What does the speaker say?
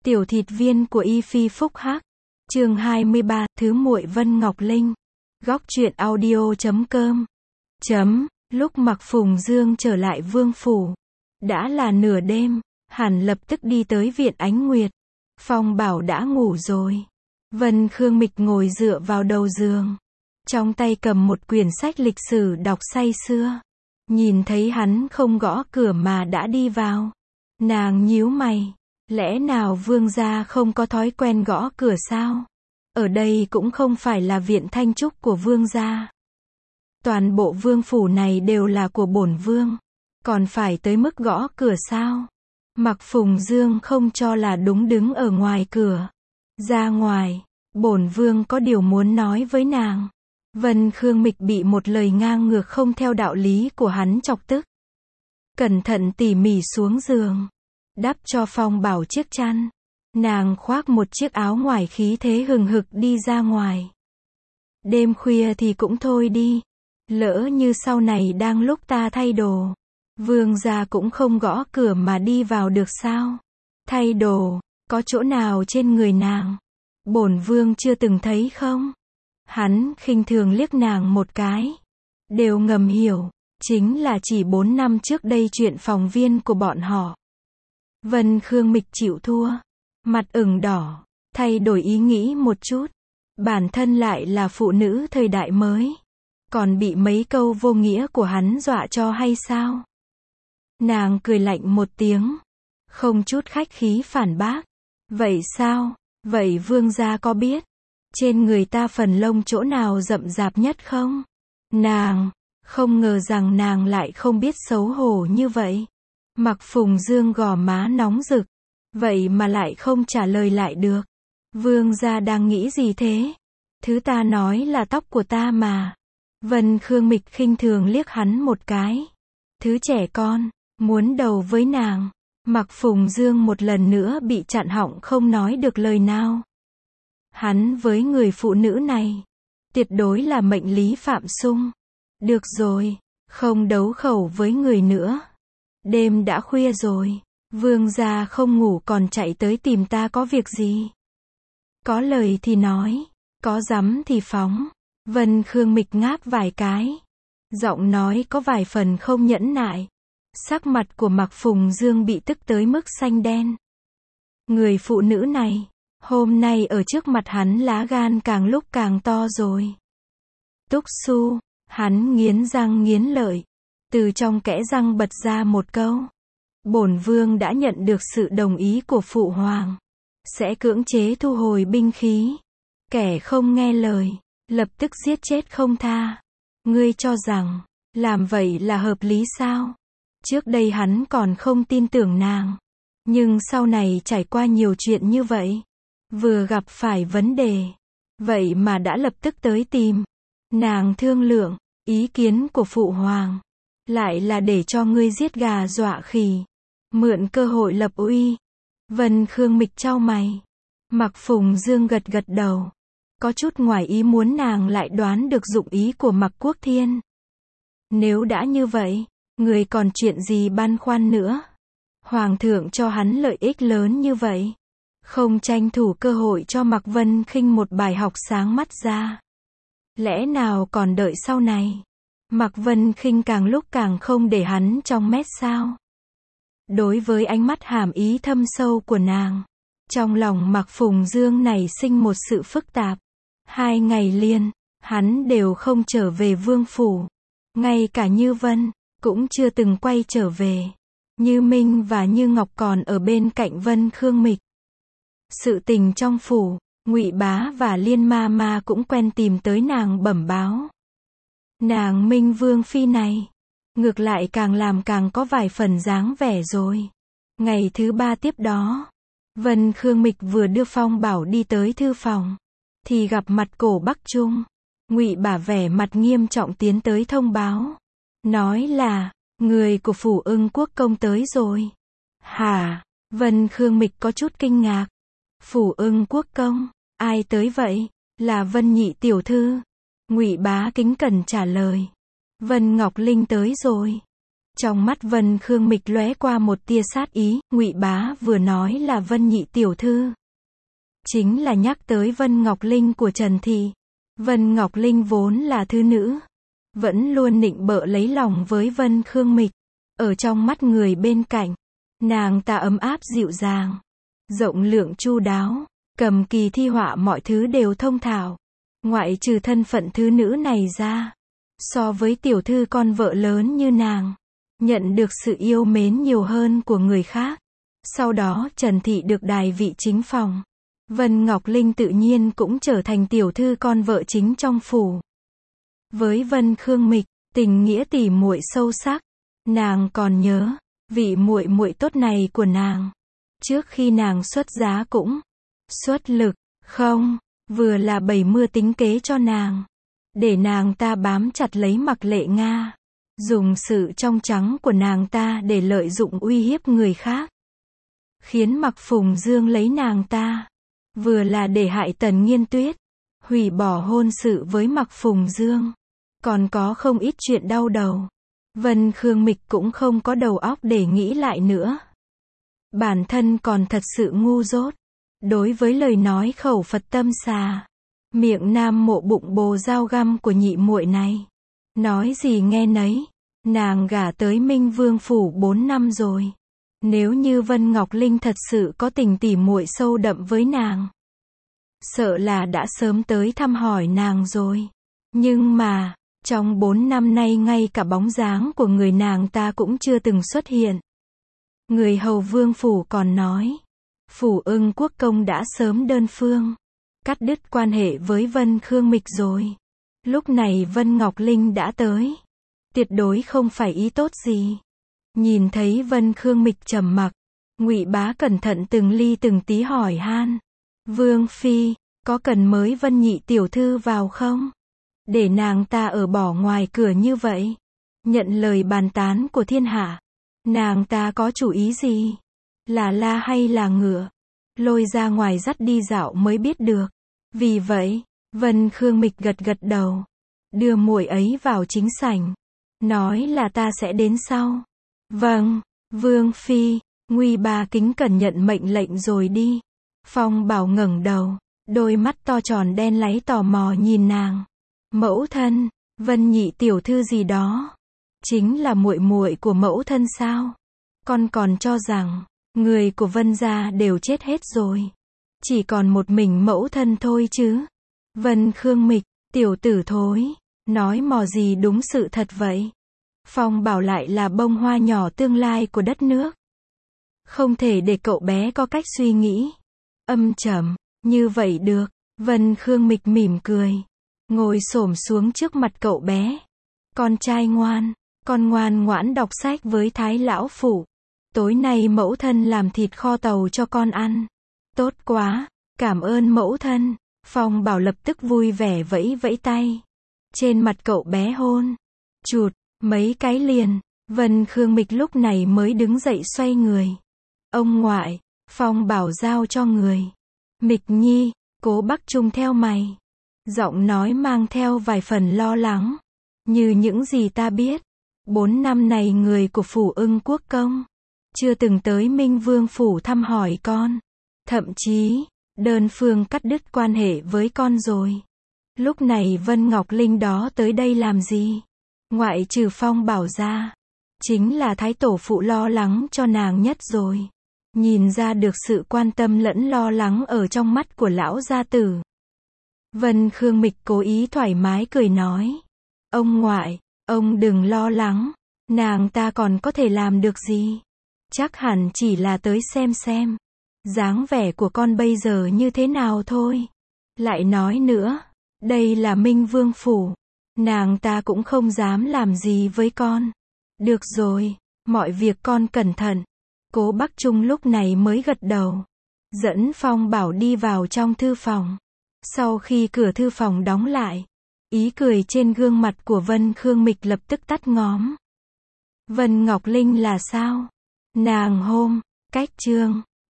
Tiểu thịt viên của Y Phi Phúc Hắc. Chương 23, Thứ muội Vân Ngọc Linh. Góc truyện audio.com. Lúc Mạc Phùng Dương trở lại vương phủ, đã là nửa đêm, hẳn lập tức đi tới viện Ánh Nguyệt. Phong Bảo đã ngủ rồi. Vân Khương Mịch ngồi dựa vào đầu giường, trong tay cầm một quyển sách lịch sử đọc say sưa. Nhìn thấy hắn không gõ cửa mà đã đi vào, nàng nhíu mày. Lẽ nào vương gia không có thói quen gõ cửa sao? Ở đây cũng không phải là viện Thanh Trúc của vương gia. Toàn bộ vương phủ này đều là của bổn vương, còn phải tới mức gõ cửa sao? Mạc Phùng Dương không cho là đúng, đứng ở ngoài cửa. Ra ngoài, bổn vương có điều muốn nói với nàng. Vân Khương Mịch bị một lời ngang ngược không theo đạo lý của hắn chọc tức. Cẩn thận tỉ mỉ xuống giường, đắp cho Phong Bảo chiếc chăn. Nàng khoác một chiếc áo ngoài khí thế hừng hực đi ra ngoài. Đêm khuya thì cũng thôi đi. Lỡ như sau này đang lúc ta thay đồ, vương gia cũng không gõ cửa mà đi vào được sao? Thay đồ, có chỗ nào trên người nàng bổn vương chưa từng thấy không? Hắn khinh thường liếc nàng một cái. Đều ngầm hiểu, chính là chỉ 4 năm trước đây chuyện phòng viên của bọn họ. Vân Khương Mịch chịu thua, mặt ửng đỏ, thay đổi ý nghĩ một chút. Bản thân lại là phụ nữ thời đại mới, còn bị mấy câu vô nghĩa của hắn dọa cho hay sao? Nàng cười lạnh một tiếng, không chút khách khí phản bác. Vậy sao? Vậy vương gia có biết trên người ta phần lông chỗ nào rậm rạp nhất không? Nàng không ngờ rằng nàng lại không biết xấu hổ như vậy. Mạc Phùng Dương gò má nóng rực, vậy mà lại không trả lời lại được. Vương gia đang nghĩ gì thế? Thứ ta nói là tóc của ta mà. Vân Khương Mịch khinh thường liếc hắn một cái. Thứ trẻ con, muốn đầu với nàng. Mạc Phùng Dương một lần nữa bị chặn họng không nói được lời nào. Hắn với người phụ nữ này, tuyệt đối là mệnh lý phạm xung. Được rồi, không đấu khẩu với người nữa. Đêm đã khuya rồi, vương gia không ngủ còn chạy tới tìm ta có việc gì? Có lời thì nói, có dám thì phóng. Vân Khương Mịch ngáp vài cái, giọng nói có vài phần không nhẫn nại. Sắc mặt của Mạc Phùng Dương bị tức tới mức xanh đen. Người phụ nữ này, hôm nay ở trước mặt hắn lá gan càng lúc càng to rồi. Túc Xu, hắn nghiến răng nghiến lợi, từ trong kẽ răng bật ra một câu. Bổn vương đã nhận được sự đồng ý của phụ hoàng, sẽ cưỡng chế thu hồi binh khí. Kẻ không nghe lời, lập tức giết chết không tha. Ngươi cho rằng, làm vậy là hợp lý sao? Trước đây hắn còn không tin tưởng nàng, nhưng sau này trải qua nhiều chuyện như vậy, vừa gặp phải vấn đề, vậy mà đã lập tức tới tìm nàng thương lượng. Ý kiến của phụ hoàng lại là để cho ngươi giết gà dọa khỉ, mượn cơ hội lập uy. Vân Khương Mịch chau mày. Mạc Phùng Dương gật gật đầu, có chút ngoài ý muốn nàng lại đoán được dụng ý của Mạc Quốc Thiên. Nếu đã như vậy, người còn chuyện gì băn khoăn nữa? Hoàng thượng cho hắn lợi ích lớn như vậy, không tranh thủ cơ hội cho Mạc Vân Khinh một bài học sáng mắt ra. Lẽ nào còn đợi sau này? Mạc Vân Khinh càng lúc càng không để hắn trong mắt sao? Đối với ánh mắt hàm ý thâm sâu của nàng, trong lòng Mạc Phùng Dương nảy sinh một sự phức tạp. 2 ngày liền, hắn đều không trở về vương phủ. Ngay cả Như Vân cũng chưa từng quay trở về. Như Minh và Như Ngọc còn ở bên cạnh Vân Khương Mịch. Sự tình trong phủ, Ngụy Bá và Liên Ma Ma cũng quen tìm tới nàng bẩm báo. Nàng Minh Vương phi này, ngược lại càng làm càng có vài phần dáng vẻ rồi. Ngày thứ 3 tiếp đó, Vân Khương Mịch vừa đưa Phong Bảo đi tới thư phòng, thì gặp mặt Cổ Bắc Trung. Ngụy Bá vẻ mặt nghiêm trọng tiến tới thông báo, nói là, người của phủ Ưng Quốc công tới rồi. Hả? Vân Khương Mịch có chút kinh ngạc. Phủ Ưng Quốc công? Ai tới vậy? Là Vân nhị tiểu thư. Ngụy Bá kính cẩn trả lời. Vân Ngọc Linh tới rồi. Trong mắt Vân Khương Mịch lóe qua một tia sát ý, Ngụy Bá vừa nói là Vân nhị tiểu thư. Chính là nhắc tới Vân Ngọc Linh của Trần Thị. Vân Ngọc Linh vốn là thứ nữ. Vẫn luôn nịnh bợ lấy lòng với Vân Khương Mịch. Ở trong mắt người bên cạnh, nàng ta ấm áp dịu dàng, rộng lượng chu đáo, cầm kỳ thi họa mọi thứ đều thông thạo. Ngoại trừ thân phận thứ nữ này ra, so với tiểu thư con vợ lớn như nàng, nhận được sự yêu mến nhiều hơn của người khác. Sau đó Trần Thị được đài vị chính phòng. Vân Ngọc Linh tự nhiên cũng trở thành tiểu thư con vợ chính trong phủ. Với Vân Khương Mịch, tình nghĩa tỉ muội sâu sắc. Nàng còn nhớ, vị muội muội tốt này của nàng. Trước khi nàng xuất giá cũng xuất lực, không, vừa là bày mưu tính kế cho nàng. Để nàng ta bám chặt lấy Mạc Lệ Nga. Dùng sự trong trắng của nàng ta để lợi dụng uy hiếp người khác. Khiến Mạc Phùng Dương lấy nàng ta. Vừa là để hại Tần Nghiên Tuyết. Hủy bỏ hôn sự với Mạc Phùng Dương. Còn có không ít chuyện đau đầu. Vân Khương Mịch cũng không có đầu óc để nghĩ lại nữa. Bản thân còn thật sự ngu dốt. Đối với lời nói khẩu Phật tâm xà, miệng nam mộ bụng bồ dao găm của nhị muội này. Nói gì nghe nấy. Nàng gả tới Minh Vương phủ 4 năm rồi. Nếu như Vân Ngọc Linh thật sự có tình tỉ muội sâu đậm với nàng, sợ là đã sớm tới thăm hỏi nàng rồi. Nhưng mà, trong 4 năm nay ngay cả bóng dáng của người nàng ta cũng chưa từng xuất hiện. Người hầu vương phủ còn nói, phủ Ưng Quốc công đã sớm đơn phương cắt đứt quan hệ với Vân Khương Mịch rồi. Lúc này Vân Ngọc Linh đã tới, tuyệt đối không phải ý tốt gì. Nhìn thấy Vân Khương Mịch trầm mặc, Ngụy Bá cẩn thận từng ly từng tí hỏi han, Vương phi, có cần mới Vân nhị tiểu thư vào không? Để nàng ta ở bỏ ngoài cửa như vậy, nhận lời bàn tán của thiên hạ. Nàng ta có chủ ý gì? Là la hay là ngựa? Lôi ra ngoài dắt đi dạo mới biết được. Vì vậy, Vân Khương Mịch gật gật đầu, đưa muội ấy vào chính sảnh, nói là ta sẽ đến sau. Vâng, Vương phi. Ngụy Bá kính cẩn nhận mệnh lệnh rồi đi. Phong Bảo ngẩng đầu, đôi mắt to tròn đen láy tò mò nhìn nàng. Mẫu thân, Vân nhị tiểu thư gì đó, chính là muội muội của mẫu thân sao? Con còn cho rằng người của Vân gia đều chết hết rồi, chỉ còn một mình mẫu thân thôi chứ. Vân Khương Mịch, tiểu tử thối, nói mò gì đúng sự thật vậy. Phong Bảo lại là bông hoa nhỏ tương lai của đất nước, không thể để cậu bé có cách suy nghĩ âm trầm như vậy được. Vân Khương Mịch mỉm cười, ngồi xổm xuống trước mặt cậu bé. Con trai ngoan, con ngoan ngoãn đọc sách với Thái lão phụ. Tối nay mẫu thân làm thịt kho tàu cho con ăn. Tốt quá, cảm ơn mẫu thân. Phong Bảo lập tức vui vẻ vẫy vẫy tay. Trên mặt cậu bé hôn chụt mấy cái liền. Vân Khương Mịch lúc này mới đứng dậy xoay người. Ông ngoại, Phong Bảo giao cho người. Mịch nhi, Cố Bắc Trung theo mày. Giọng nói mang theo vài phần lo lắng. Như những gì ta biết, 4 năm này người của phủ Ưng Quốc công chưa từng tới Minh Vương phủ thăm hỏi con. Thậm chí, đơn phương cắt đứt quan hệ với con rồi. Lúc này Vân Ngọc Linh đó tới đây làm gì? Ngoại trừ Phong Bảo ra, chính là thái tổ phụ lo lắng cho nàng nhất rồi. Nhìn ra được sự quan tâm lẫn lo lắng ở trong mắt của lão gia tử. Vân Khương Mịch cố ý thoải mái cười nói. Ông ngoại, ông đừng lo lắng, nàng ta còn có thể làm được gì? Chắc hẳn chỉ là tới xem dáng vẻ của con bây giờ như thế nào thôi. Lại nói nữa, đây là Minh Vương phủ, nàng ta cũng không dám làm gì với con. Được rồi, mọi việc con cẩn thận. Cố Bắc Trung lúc này mới gật đầu, dẫn Phong Bảo đi vào trong thư phòng. Sau khi cửa thư phòng đóng lại, ý cười trên gương mặt của Vân Khương Mịch lập tức tắt ngóm. Vân Ngọc Linh là sao? Nàng cách chương